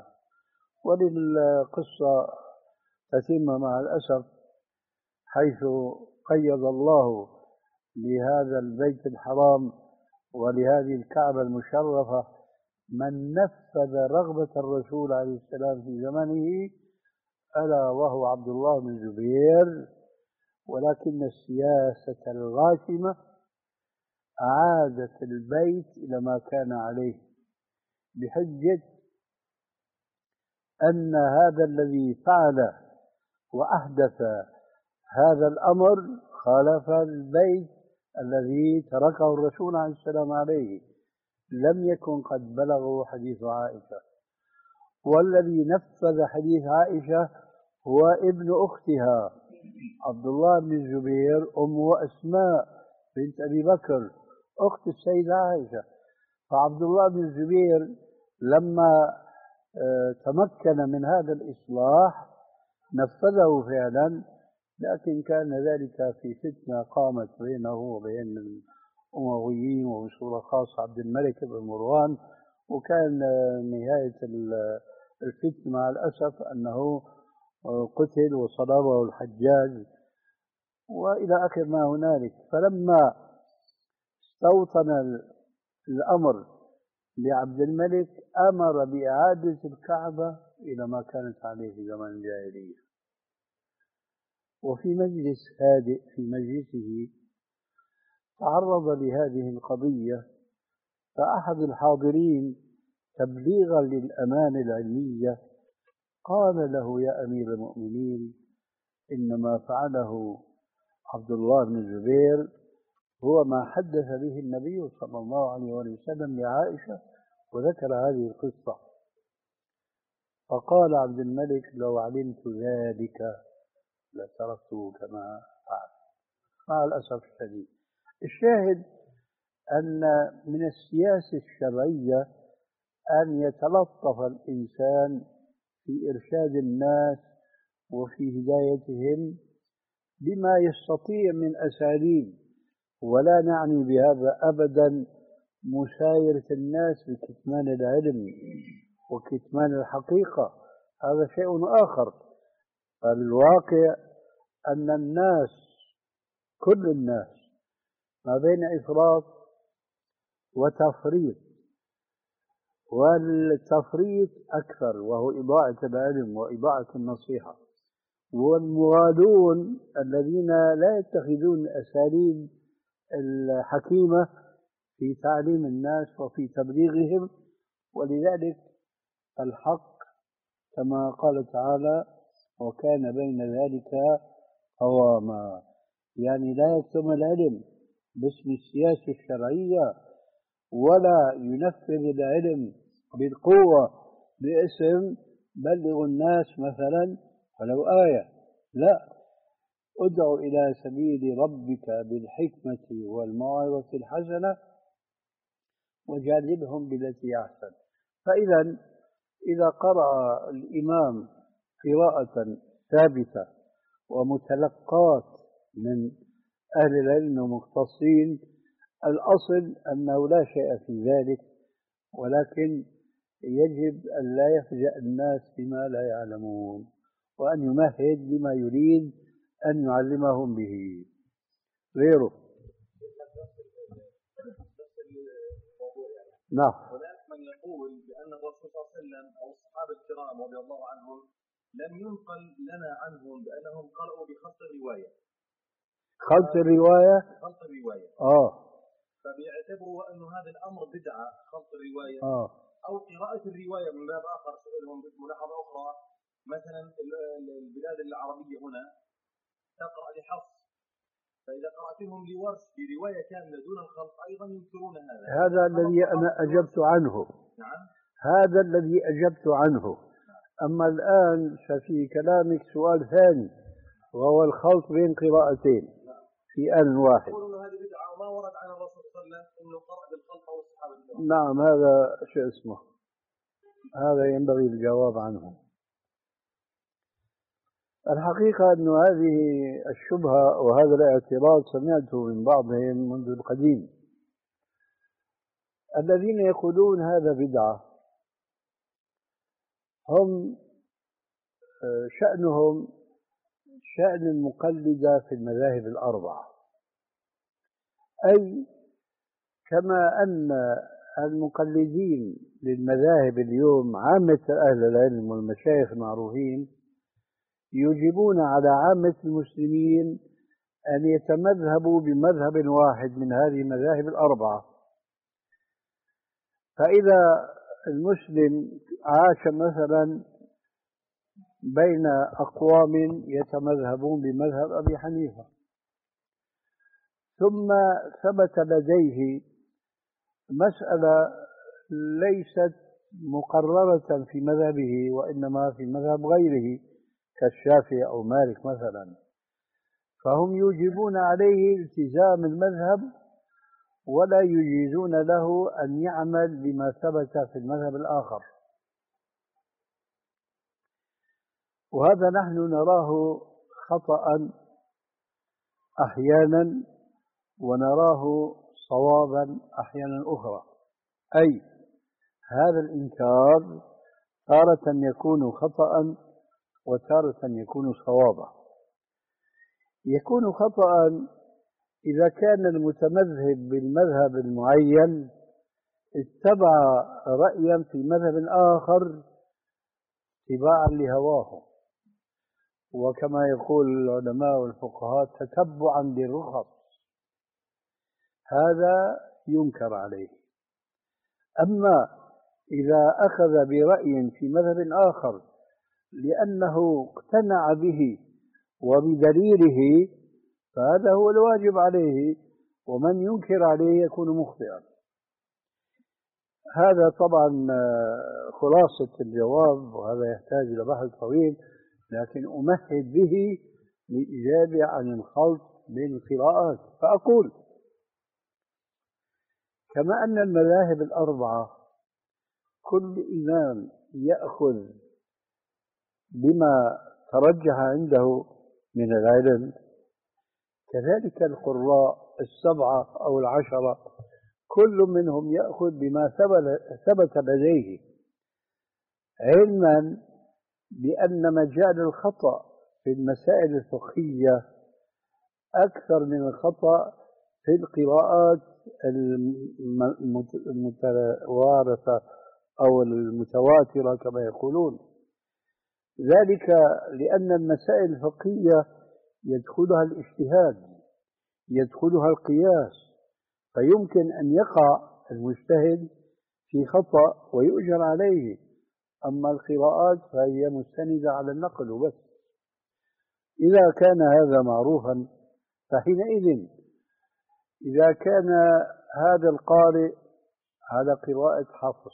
Speaker 2: وللقصة تتم مع الأسف، حيث قيض الله لهذا البيت الحرام ولهذه الكعبة المشرفة من نفذ رغبة الرسول عليه السلام في زمنه، ألا وهو عبد الله بن الزبير. ولكن السياسة الغاشمة أعادت البيت إلى ما كان عليه، بحجة أن هذا الذي فعل وأحدث هذا الأمر خالف البيت الذي تركه الرسول عليه السلام عليه، لم يكن قد بلغه حديث عائشة. والذي نفذ حديث عائشة هو ابن أختها عبد الله بن الزبير، أمه أسماء بنت أبي بكر أخت السيدة عائشة. فعبد الله بن الزبير لما تمكن من هذا الإصلاح نفذه فعلا، لكن كان ذلك في فتنة قامت بينه وبين الأمويين وبصورة خاصة عبد الملك بن مروان، وكان نهاية الفتنة مع الأسف أنه قتل وصلبه الحجاج وإلى آخر ما هنالك. فلما استوطن الأمر لعبد الملك أمر بإعادة الكعبة إلى ما كانت عليه في زمن الجاهلية. وفي مجلس هادئ في مجلسه تعرض لهذه القضية، فأحد الحاضرين تبليغا للأمانة العلمية قال له: يا أمير المؤمنين، إنما فعله عبد الله بن الزبير هو ما حدث به النبي صلى الله عليه وسلم لعائشة، وذكر هذه القصة. فقال عبد الملك: لو علمت ذلك لتركته كما فعل. مع الأسف الشديد، الشاهد أن من السياسة الشرعية أن يتلطف الإنسان في إرشاد الناس وفي هدايتهم بما يستطيع من أساليب، ولا نعني بهذا أبدا مسايرة الناس بكتمان العلم وكتمان الحقيقة، هذا شيء آخر. الواقع أن الناس كل الناس ما بين إفراط وتفريط، والتفريط أكثر وهو إضاعة العلم وإضاعة النصيحة، والمغالون الذين لا يتخذون أساليب الحكيمة في تعليم الناس وفي تبليغهم. ولذلك الحق كما قال تعالى وكان بين ذلك قواما، يعني لا يكتم العلم باسم السياسة الشرعية ولا ينفذ العلم بالقوة باسم بلغ الناس مثلا ولو آية، لا، ادع إلى سبيل ربك بالحكمة والموعظة الحسنة وجادلهم بالتي أحسن. فإذا إذا قرأ الإمام قراءة ثابتة ومتلقات من أهل العلم ومختصين، الأصل أنه لا شيء في ذلك، ولكن يجب أن لا يفجأ الناس بما لا يعلمون، وأن يمهد لما يريد أن يعلمهم به غيره. نعم.
Speaker 4: هناك من يقول بأن الرسول صلى الله عليه وسلم أو الصحابة الكرام رضي الله عنهم لم ينقل لنا عنهم بأنهم قرأوا بخط الرواية.
Speaker 2: خلط الرواية؟
Speaker 4: خلط الرواية.
Speaker 2: آه.
Speaker 4: فبيعتبروا أن هذا الأمر بدعة، خلط الرواية.
Speaker 2: آه.
Speaker 4: أو قراءة الرواية من باب آخر. سئلهم ملاحظة أخرى، مثلا البلاد العربية هنا تقرأ لحفص، فإذا قرأتهم لورش برواية كاملة دون الخلط أيضا ينكرون هذا.
Speaker 2: هذا الذي أنا أجبت عنه.
Speaker 4: نعم.
Speaker 2: هذا الذي أجبت عنه. أما الآن ففي كلامك سؤال ثاني، وهو الخلط بين قراءتين في آن واحد.
Speaker 4: يقولون هذه بدعة وما ورد عن الرسول صلى الله عليه وسلم إنه قرأ بالخلط أو الصحابة.
Speaker 2: نعم، هذا شو اسمه، هذا ينبغي الجواب عنه. الحقيقة أن هذه الشبهة وهذا الاعتراض سمعته من بعضهم منذ القديم، الذين يقولون هذا بدعة هم شأنهم شأن المقلدة في المذاهب الأربعة، أي كما أن المقلدين للمذاهب اليوم عامة أهل العلم والمشايخ المعروفين يجيبون على عامة المسلمين أن يتمذهبوا بمذهب واحد من هذه المذاهب الأربعة. فإذا المسلم عاش مثلا بين أقوام يتمذهبون بمذهب أبي حنيفة، ثم ثبت لديه مسألة ليست مقررة في مذهبه وإنما في مذهب غيره كالشافعي أو مالك مثلا، فهم يوجبون عليه التزام المذهب ولا يجيزون له أن يعمل بما ثبت في المذهب الآخر. وهذا نحن نراه خطأ أحيانا ونراه صوابا أحيانا أخرى، أي هذا الإنكار تارة يكون خطأ وتارة يكون صوابا. يكون خطأ إذا كان المتمذهب بالمذهب المعين اتبع رأيا في مذهب آخر اتباعا لهواه، وكما يقول العلماء والفقهاء تتبعا للرخص، هذا ينكر عليه. أما إذا أخذ برأي في مذهب آخر لأنه اقتنع به وبدليله فهذا هو الواجب عليه، ومن ينكر عليه يكون مخطئا. هذا طبعا خلاصة الجواب، وهذا يحتاج إلى بحث طويل، لكن أمهد به لإجابة عن الخلط بين القراءات. فأقول كما أن المذاهب الأربعة كل إمام يأخذ بما ترجح عنده من العلم، كذلك القراء السبعة أو العشرة كل منهم يأخذ بما ثبت لديه، علما بأن مجال الخطأ في المسائل الفقهية أكثر من الخطأ في القراءات المتوارثة أو المتواترة كما يقولون. ذلك لأن المسائل الفقهية يدخلها الاجتهاد، يدخلها القياس، فيمكن أن يقع المجتهد في خطأ ويؤجر عليه. أما القراءات فهي مستندة على النقل وبس. إذا كان هذا معروفا فحينئذ إذا كان هذا القارئ على قراءة حفص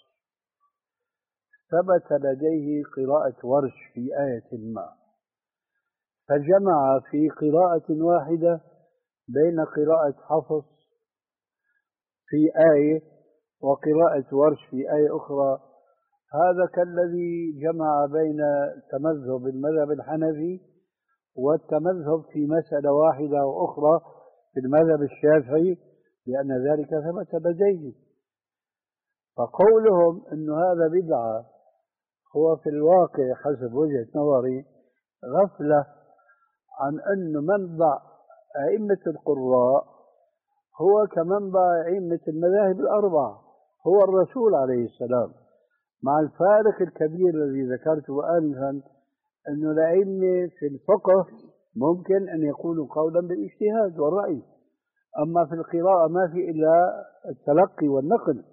Speaker 2: ثبت لديه قراءة ورش في آية ما، فجمع في قراءة واحدة بين قراءة حفص في آية وقراءة ورش في آية أخرى، هذا كالذي جمع بين تمذهب المذهب الحنفي والتمذهب في مسألة واحدة وأخرى في المذهب الشافعي، لأن ذلك ثبت لديه. فقولهم أن هذا بدعة هو في الواقع حسب وجهة نظري غفلة عن أن منبع أئمة القراء هو كمنبع أئمة المذاهب الأربعة، هو الرسول عليه السلام، مع الفارق الكبير الذي ذكرته آنفا أن الأئمة في الفقه ممكن أن يقولوا قولا بالاجتهاد والرأي، أما في القراءة ما في إلا التلقي والنقل.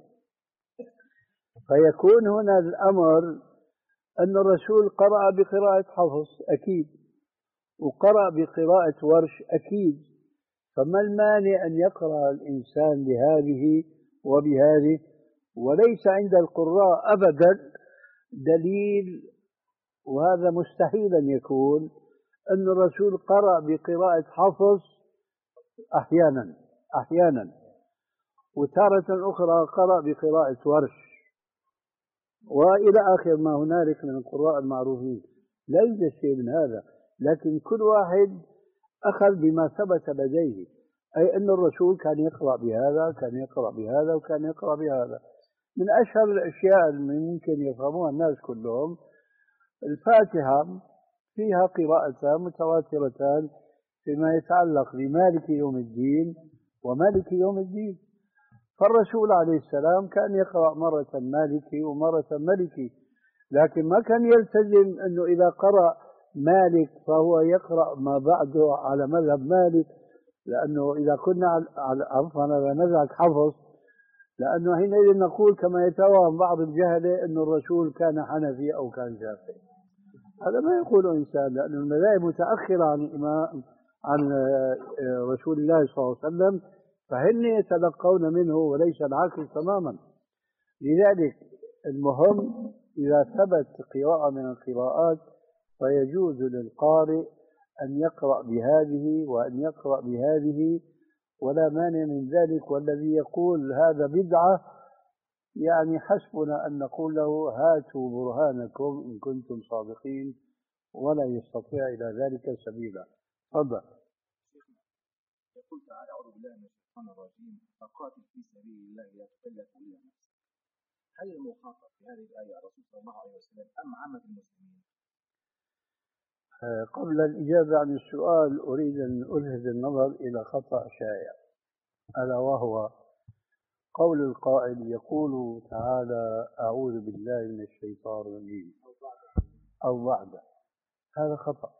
Speaker 2: فيكون هنا الأمر أن الرسول قرأ بقراءة حفص أكيد، وقرأ بقراءة ورش أكيد، فما المانع أن يقرأ الإنسان بهذه وبهذه؟ وليس عند القراء أبدا دليل، وهذا مستحيل أن يكون، أن الرسول قرأ بقراءة حفص أحيانا أحيانا وتارة أخرى قرأ بقراءة ورش وإلى آخر ما هنالك من القراء المعروفين. لا يوجد شيء من هذا، لكن كل واحد أخذ بما ثبت لديه، أي أن الرسول كان يقرأ بهذا، كان يقرأ بهذا، وكان يقرأ بهذا. من أشهر الأشياء اللي ممكن يفهموها الناس كلهم الفاتحة فيها قراءتان متواترتان فيما يتعلق بمالك يوم الدين ومالك يوم الدين، فالرسول عليه السلام كان يقرأ مرة مالكي ومرة ملكي، لكن ما كان يلتزم أنه إذا قرأ مالك فهو يقرأ ما بعده على مذهب مالك، لأنه إذا كنا على عفوا على مذهب حفص، لأنه حينئذ نقول كما يتوهم بعض الجهلة أن الرسول كان حنفي أو كان شافعي. هذا ما يقوله إنسان، لأن المذاهب متأخرة عن الإمام عن رسول الله صلى الله عليه وسلم، فهن يتلقون منه وليس العكس تماما. لذلك المهم إذا ثبت قراءة من القراءات فيجوز للقارئ أن يقرأ بهذه وأن يقرأ بهذه ولا مانع من ذلك. والذي يقول هذا بدعة يعني حسبنا أن نقول له هاتوا برهانكم إن كنتم صادقين، ولا يستطيع إلى ذلك سبيلا. تفضل.
Speaker 4: يقول تعالى أعوذ بالله من الشيطان الرجيم فقاتل في سبيل الله لا تكلف إلا نفسك. هل المخاطب في هذه الآية الرسول صلى الله عليه وسلم أم عامة المسلمين؟
Speaker 2: قبل الإجابة عن السؤال أريد أن ألفت النظر إلى خطأ شائع، ألا وهو قول القائل يقول تعالى أعوذ بالله من الشيطان الرجيم أو بعده. هذا خطأ،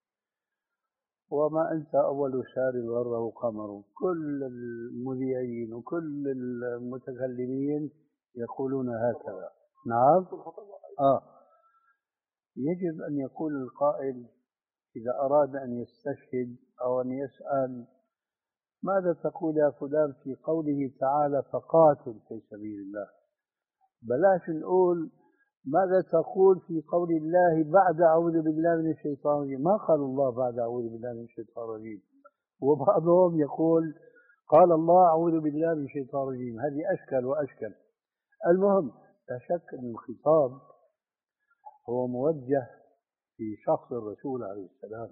Speaker 2: وما أنت أول سار غره قمر. كل المذيعين وكل المتكلمين يقولون هكذا. نعم. آه يجب أن يقول القائل إذا أراد أن يستشهد أو أن يسأل ماذا تقول يا فلان في قوله تعالى فقاتل في سبيل الله، بلاش نقول ماذا تقول في قول الله بعد أعوذ بالله من الشيطان الرجيم. ما قال الله بعد أعوذ بالله من الشيطان الرجيم، وبعضهم يقول قال الله أعوذ بالله من الشيطان الرجيم. هذه أشكل وأشكل. المهم لا شك أن الخطاب هو موجه في شخص الرسول عليه السلام،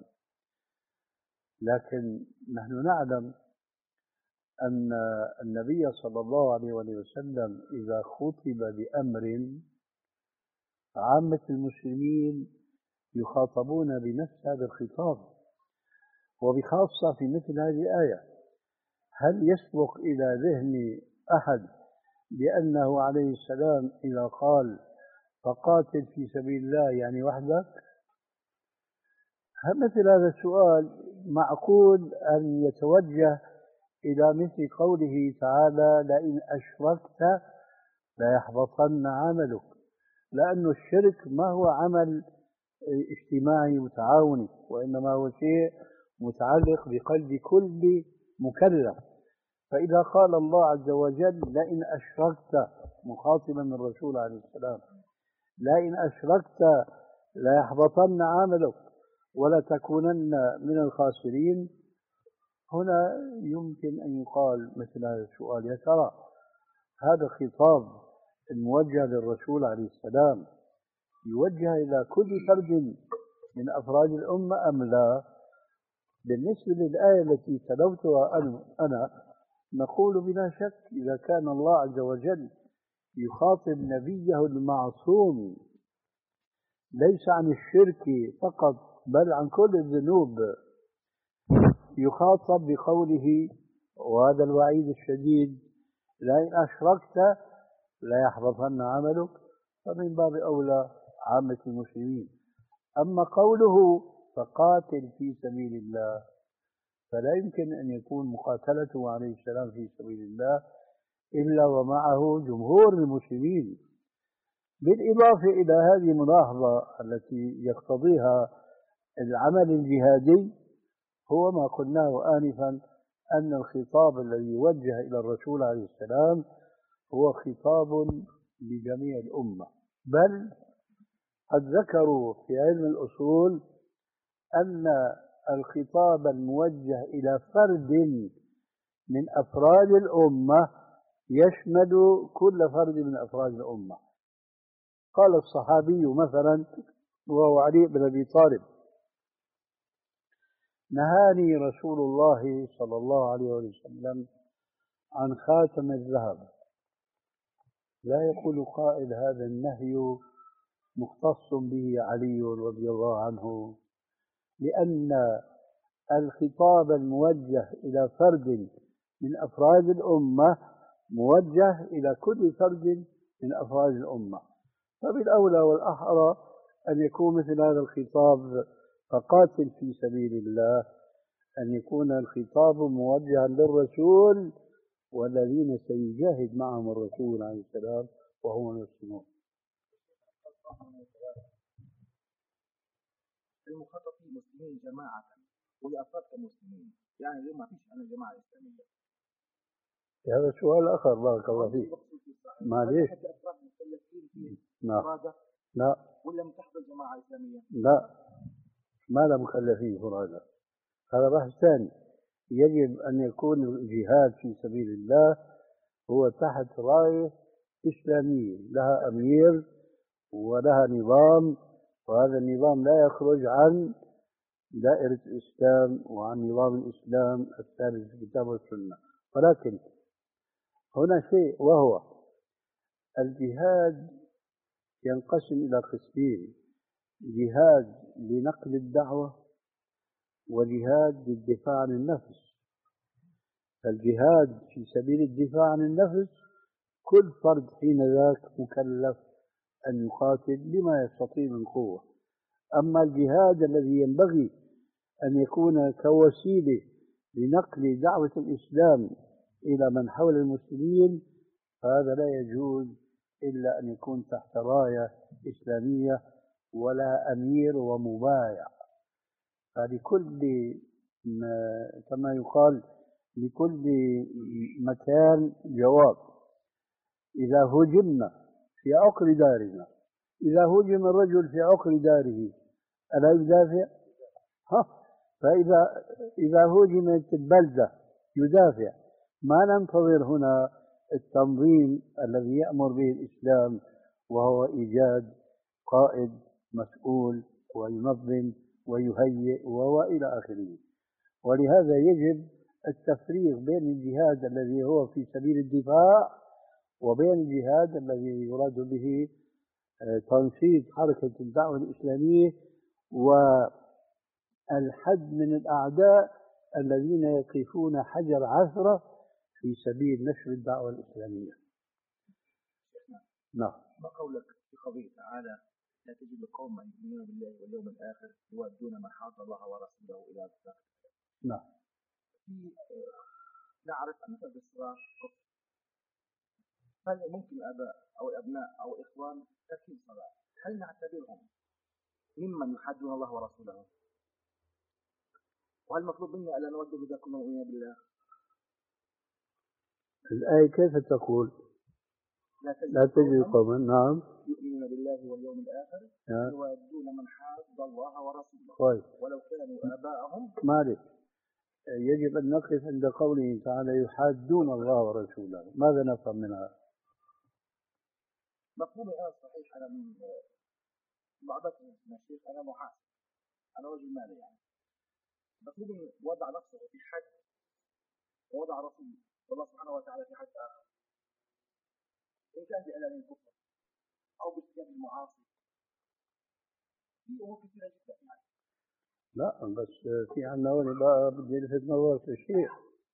Speaker 2: لكن نحن نعلم أن النبي صلى الله عليه وسلم إذا خطب بأمر عامة المسلمين يخاطبون بنفس هذا الخطاب، وبخاصة في مثل هذه الآية. هل يسبق إلى ذهن أحد بأنه عليه السلام إذا قال فقاتل في سبيل الله يعني وحدك؟ مثل هذا السؤال معقول أن يتوجه إلى مثل قوله تعالى لئن أشركت ليحبطن عملك، لأن الشرك ما هو عمل اجتماعي متعاوني، وإنما هو شيء متعلق بقلب كل مكلف. فإذا قال الله عز وجل لئن أشركت مخاطبا الرسول عليه السلام لئن أشركت ليحبطن عملك ولتكونن من الخاسرين، هنا يمكن أن يقال مثل هذا السؤال: يا ترى هذا الخطاب الموجه للرسول عليه السلام يوجه إلى كل فرد من أفراد الأمة أم لا؟ بالنسبة للآية التي تلوتها أنا نقول بلا شك إذا كان الله عز وجل يخاطب نبيه المعصوم ليس عن الشرك فقط بل عن كل الذنوب، يخاطب بقوله وهذا الوعيد الشديد لئن أشركت ليحبطن عملك، فمن باب أولى عامة المسلمين. أما قوله فقاتل في سبيل الله فلا يمكن أن يكون مقاتلته عليه السلام في سبيل الله إلا ومعه جمهور المسلمين. بالإضافة إلى هذه الملاحظة التي يقتضيها العمل الجهادي هو ما قلناه آنفا أن الخطاب الذي يوجه إلى الرسول عليه السلام هو خطاب لجميع الأمة، بل قد ذكروا في علم الأصول أن الخطاب الموجه إلى فرد من أفراد الأمة يشمل كل فرد من أفراد الأمة. قال الصحابي مثلا وهو علي بن أبي طالب: نهاني رسول الله صلى الله عليه وسلم عن خاتم الذهب. لا يقول قائل هذا النهي مختص به علي رضي الله عنه، لأن الخطاب الموجه إلى فرد من أفراد الأمة موجه إلى كل فرد من أفراد الأمة، فبالأولى والأحرى أن يكون مثل هذا الخطاب فقاتل في سبيل الله أن يكون الخطاب موجها للرسول والذين سيجاهد معهم الرسول عليه السلام وهم المسلمون.
Speaker 4: المخطط المسلمين جماعة والأفراد كمسلمين، يعني ليه ما فيش أنا جماعة إسلامية؟
Speaker 2: هذا سؤال آخر بارك الله فيك. معليش. لا لا
Speaker 4: ولا متحضر جماعة إسلامية؟
Speaker 2: لا، ما لا مكلفين فرادى، هذا بحث ثاني. يجب أن يكون الجهاد في سبيل الله هو تحت راية إسلامية لها أمير ولها نظام، وهذا النظام لا يخرج عن دائرة الإسلام وعن نظام الإسلام الثابت في الكتاب والسنة. ولكن هنا شيء وهو الجهاد ينقسم إلى قسمين: جهاد لنقل الدعوة وجهاد للدفاع عن النفس. الجهاد في سبيل الدفاع عن النفس كل فرد حين ذاك مكلف أن يقاتل بما يستطيع من قوة. أما الجهاد الذي ينبغي أن يكون كوسيلة لنقل دعوة الإسلام إلى من حول المسلمين فهذا لا يجوز إلا أن يكون تحت راية إسلامية ولا أمير ومبايع. فلكل كما يقال لكل مكان جواب. إذا هجمنا في عقر دارنا، إذا هجم الرجل في عقر داره ألا يدافع؟ ها فإذا إذا هجمت البلدة يدافع. ما ننتظر هنا التنظيم الذي يأمر به الإسلام وهو إيجاد قائد مسؤول وينظم ويهيئ وإلى آخره. ولهذا يجب التفريق بين الجهاد الذي هو في سبيل الدفاع وبين الجهاد الذي يراد به تنشيط حركة الدعوة الإسلامية والحد من الأعداء الذين يقفون حجر عثرة في سبيل نشر الدعوة الإسلامية. نعم.
Speaker 4: ما قولك في قضية تعالى لا تجد قوما يؤمنون بالله واليوم الآخر يودون من حاد الله ورسوله إلى الصلاة.
Speaker 2: نعم.
Speaker 4: نعرف أن هذا الصراع هل ممكن الآباء أو الأبناء أو الإخوان تركين صلاة هل نعتبرهم ممن يحادون الله ورسوله؟ وهل مطلوب منا ألا نود إذا كنا مؤمنين بالله؟
Speaker 2: الآية كيف تقول؟ لا تجد قوما نعم
Speaker 4: يؤمنون بالله واليوم الآخر يودون من حاد الله ورسوله
Speaker 2: طيب.
Speaker 4: ولو كانوا آباءهم.
Speaker 2: معلش، يجب أن نقف عند قوله تعالى يحادون الله ورسوله، ماذا نفهم منها؟
Speaker 4: مفهومي أنا صحيح، أنا من بعضكم يا شيخ، أنا محاسب، أنا رجل مالي يعني. مفهومي وضع نفسه في حد ووضع رسول الله سبحانه وتعالى في حد آخر، إن كان بإعلان الكفر أو باتيان المعاصي، في أمور كثيرة جدا يعني.
Speaker 2: لا بس في عنا هون بقى بدي الفت نظرك لشيء.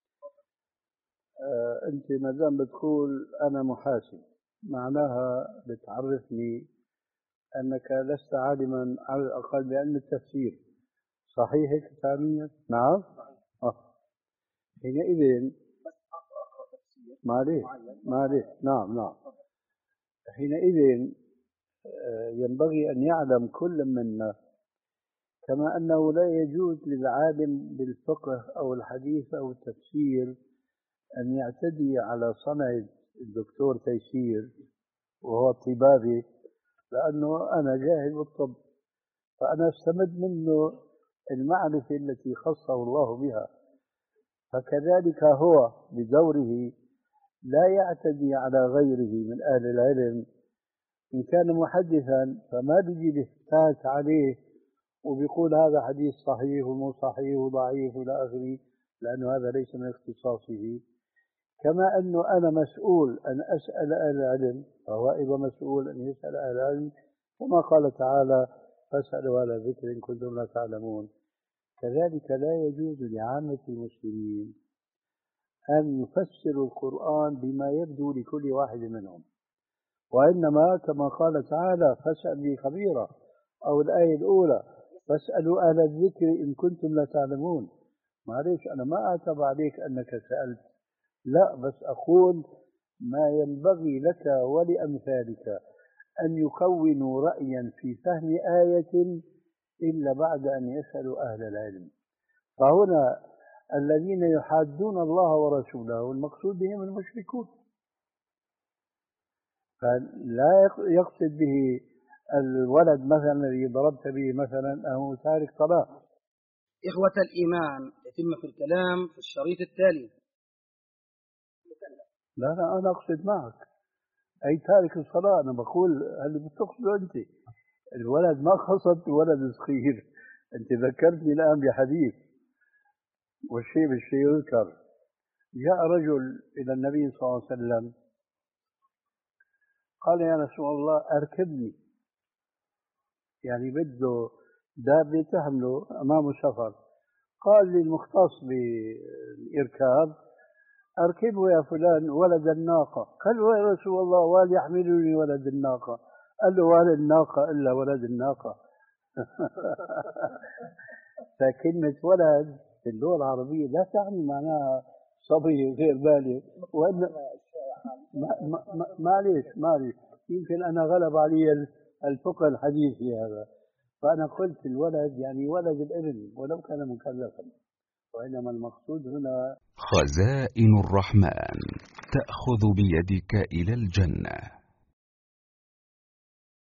Speaker 2: آه أنت ما دام بتقول أنا محاسب معناها بتعرفني أنك لست عالما على الأقل بعلم التفسير، صحيح هيك تعليميا؟ نعم. آه. حينئذ معليش معليش نعم نعم حينئذ ينبغي أن يعلم كل منا كما أنه لا يجوز للعالم بالفقه أو الحديث أو التفسير أن يعتدي على صنعة الدكتور تيسير وهو طبابي، لأنه أنا جاهل بالطب فأنا استمد منه المعرفة التي خصه الله بها، فكذلك هو بدوره لا يعتدي على غيره من أهل العلم. إن كان محدثا فما بيجي بيفتات عليه وبيقول هذا حديث صحيح ومو صحيح وضعيف إلى آخره، لأنه هذا ليس من اختصاصه. كما أنه أنا مسؤول أن أسأل أهل العلم فهو أيضا مسؤول أن يسأل أهل العلم، كما قال تعالى فاسألوا أهل الذكر إن كنتم لا تعلمون. كذلك لا يجوز لعامة المسلمين أن يفسروا القرآن بما يبدو لكل واحد منهم، وإنما كما قال تعالى فاسأل لي خبيرا، أو الآية الأولى فاسألوا أهل الذكر إن كنتم لا تعلمون. معليش أنا ما أعتب عليك أنك سألت، لا بس أقول ما ينبغي لك ولأمثالك أن يكونوا رأيا في فهم آية إلا بعد أن يسألوا أهل العلم. فهنا الذين يحادون الله ورسوله المقصود بهم المشركون، فلا يقصد به الولد مثلا الذي ضربت به مثلا أو تارك صلاة.
Speaker 5: إخوة الإيمان، يتم في الكلام في الشريط التالي.
Speaker 2: لا لا أنا أقصد معك أي تارك الصلاة، أنا بقول اللي بتقصده أنت الولد، ما قصدت ولد صغير. أنت ذكرتني الآن بحديث والشيء بالشيء يذكر. جاء رجل إلى النبي صلى الله عليه وسلم قال يا رسول الله أركبني، يعني بده دابة تحمله أمامه سفر. قال لي المختص بالإركاب أركبه يا فلان ولد الناقة. قال له يا رسول الله وال يحملني ولد الناقة. قال له ولا الناقة إلا ولد الناقة. فكلمة ولد في اللغة العربية لا تعني معناها صبي غير بالغ، وإن معليش معليش يمكن أنا غلب علي الفقه الحديث في هذا، فأنا قلت الولد يعني ولد الابن ولو كان مكلفا، وإنما المقصود هنا
Speaker 6: خزائن الرحمن تأخذ بيدك إلى الجنة.